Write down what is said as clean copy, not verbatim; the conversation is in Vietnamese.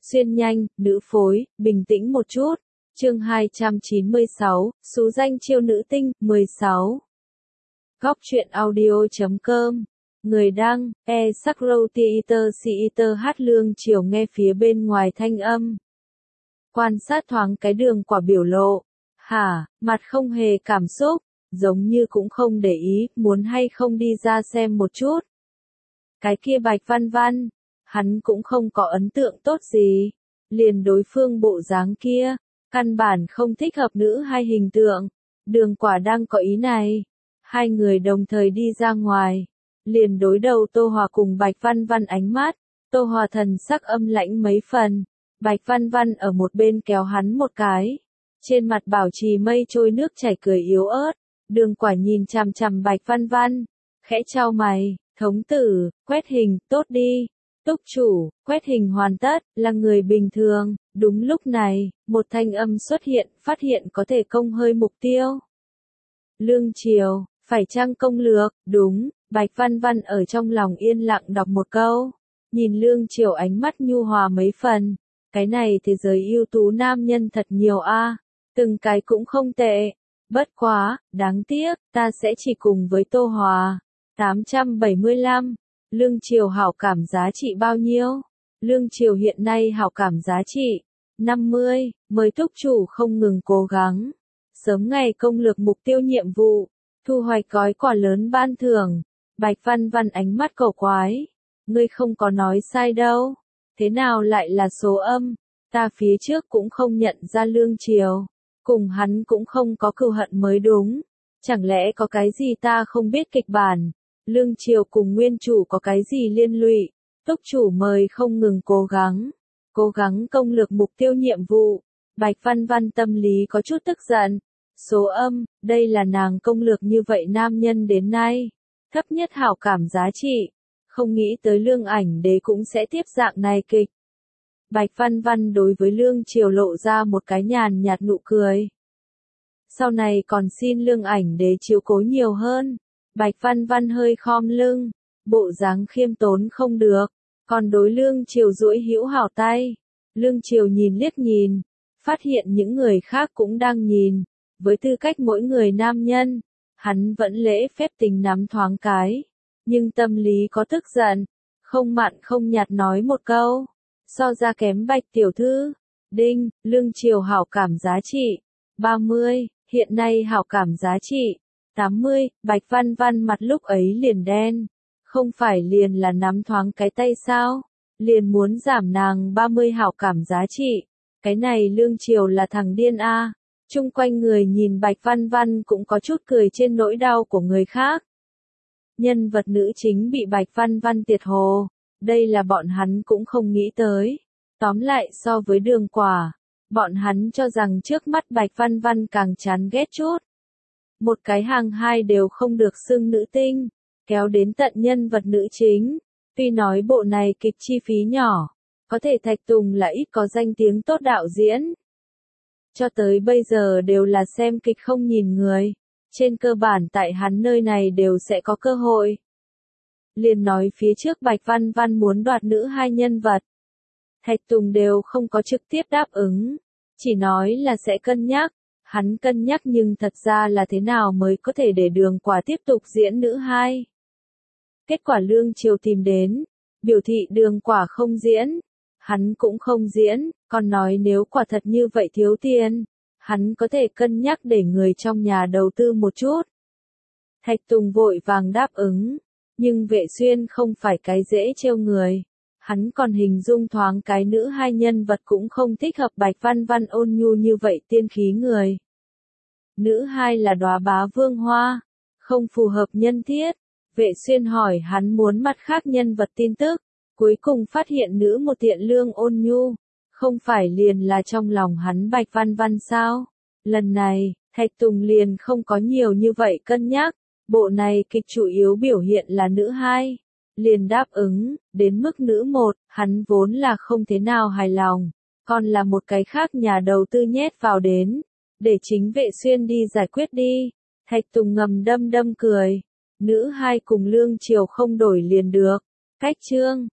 Xuyên nhanh, nữ phối, bình tĩnh một chút. Chương 296, số danh chiêu nữ tinh, 16. Góc truyện audio.com. Người đăng, Sakrotheater hát Lương Triều nghe phía bên ngoài thanh âm. Quan sát thoáng cái Đường Quả biểu lộ. Hả, mặt không hề cảm xúc, giống như cũng không để ý, muốn hay không đi ra xem một chút. Cái kia Bạch Văn Văn, hắn cũng không có ấn tượng tốt gì. Liền đối phương bộ dáng kia, căn bản không thích hợp nữ hai hình tượng. Đường Quả đang có ý này. Hai người đồng thời đi ra ngoài. Liền đối đầu Tô Hòa cùng Bạch Văn Văn ánh mắt. Tô Hòa thần sắc âm lãnh mấy phần. Bạch Văn Văn ở một bên kéo hắn một cái. Trên mặt bảo trì mây trôi nước chảy cười yếu ớt. Đường Quả nhìn chằm chằm Bạch Văn Văn. Khẽ chau mày, thống tử, quét hình, tốt đi. Túc chủ, quét hình hoàn tất, là người bình thường. Đúng lúc này, một thanh âm xuất hiện, phát hiện có thể công hơi mục tiêu. Lương Triều, phải chăng công lược, đúng, Bạch Văn Văn ở trong lòng yên lặng đọc một câu. Nhìn Lương Triều ánh mắt nhu hòa mấy phần. Cái này thế giới ưu tú nam nhân thật nhiều a, từng cái cũng không tệ. Bất quá, đáng tiếc, ta sẽ chỉ cùng với Tô Hòa. 875. Lương Triều hảo cảm giá trị bao nhiêu? Lương Triều hiện nay hảo cảm giá trị 50, mời túc chủ không ngừng cố gắng. Sớm ngày công lược mục tiêu nhiệm vụ, thu hoạch gói quà lớn ban thưởng. Bạch Văn Văn ánh mắt cầu quái. Ngươi không có nói sai đâu. Thế nào lại là số âm? Ta phía trước cũng không nhận ra Lương Triều. Cùng hắn cũng không có cừu hận mới đúng. Chẳng lẽ có cái gì ta không biết kịch bản? Lương Triều cùng nguyên chủ có cái gì liên lụy? Túc chủ mời không ngừng cố gắng công lược mục tiêu nhiệm vụ. Bạch Văn Văn tâm lý có chút tức giận. Số âm, đây là nàng công lược như vậy nam nhân đến nay. Thấp nhất hảo cảm giá trị. Không nghĩ tới Lương Ảnh Đế cũng sẽ tiếp dạng này kịch. Bạch Văn Văn đối với Lương Triều lộ ra một cái nhàn nhạt nụ cười. Sau này còn xin Lương Ảnh Đế chiếu cố nhiều hơn. Bạch Văn Văn hơi khom lưng, bộ dáng khiêm tốn không được, còn đối Lương Triều duỗi hữu hảo tay. Lương Triều nhìn liếc nhìn, phát hiện những người khác cũng đang nhìn, với tư cách mỗi người nam nhân, hắn vẫn lễ phép tình nắm thoáng cái, nhưng tâm lý có tức giận, không mặn không nhạt nói một câu, so ra kém Bạch tiểu thư. Đinh, Lương Triều hảo cảm giá trị 30, hiện nay hảo cảm giá trị 80, Bạch Văn Văn mặt lúc ấy liền đen. Không phải liền là nắm thoáng cái tay sao? Liền muốn giảm nàng 30 hảo cảm giá trị. Cái này Lương Triều là thằng điên a. Chung quanh người nhìn Bạch Văn Văn cũng có chút cười trên nỗi đau của người khác. Nhân vật nữ chính bị Bạch Văn Văn tiệt hồ. Đây là bọn hắn cũng không nghĩ tới. Tóm lại so với Đường Quả, bọn hắn cho rằng trước mắt Bạch Văn Văn càng chán ghét chút. Một cái hàng hai đều không được xưng nữ tinh, kéo đến tận nhân vật nữ chính. Tuy nói bộ này kịch chi phí nhỏ, có thể Thạch Tùng là ít có danh tiếng tốt đạo diễn. Cho tới bây giờ đều là xem kịch không nhìn người, trên cơ bản tại hắn nơi này đều sẽ có cơ hội. Liền nói phía trước Bạch Văn Văn muốn đoạt nữ hai nhân vật. Thạch Tùng đều không có trực tiếp đáp ứng, chỉ nói là sẽ cân nhắc. Hắn cân nhắc nhưng thật ra là thế nào mới có thể để Đường Quả tiếp tục diễn nữ hai. Kết quả Lương Triều tìm đến, biểu thị Đường Quả không diễn, hắn cũng không diễn, còn nói nếu quả thật như vậy thiếu tiền, hắn có thể cân nhắc để người trong nhà đầu tư một chút. Thạch Tùng vội vàng đáp ứng, nhưng Vệ Xuyên không phải cái dễ trêu người. Hắn còn hình dung thoáng cái nữ hai nhân vật cũng không thích hợp Bạch Văn Văn ôn nhu như vậy tiên khí người. Nữ hai là Đóa Bá Vương Hoa, không phù hợp nhân thiết. Vệ Xuyên hỏi hắn muốn mặt khác nhân vật tin tức, cuối cùng phát hiện nữ một tiện lương ôn nhu, không phải liền là trong lòng hắn Bạch Văn Văn sao? Lần này, Thạch Tùng liền không có nhiều như vậy cân nhắc, bộ này kịch chủ yếu biểu hiện là nữ hai. Liền đáp ứng, đến mức nữ một, hắn vốn là không thế nào hài lòng, còn là một cái khác nhà đầu tư nhét vào đến, để chính Vệ Xuyên đi giải quyết đi. Thạch Tùng ngầm đâm đâm cười, nữ hai cùng Lương Triều không đổi liền được. Cách chương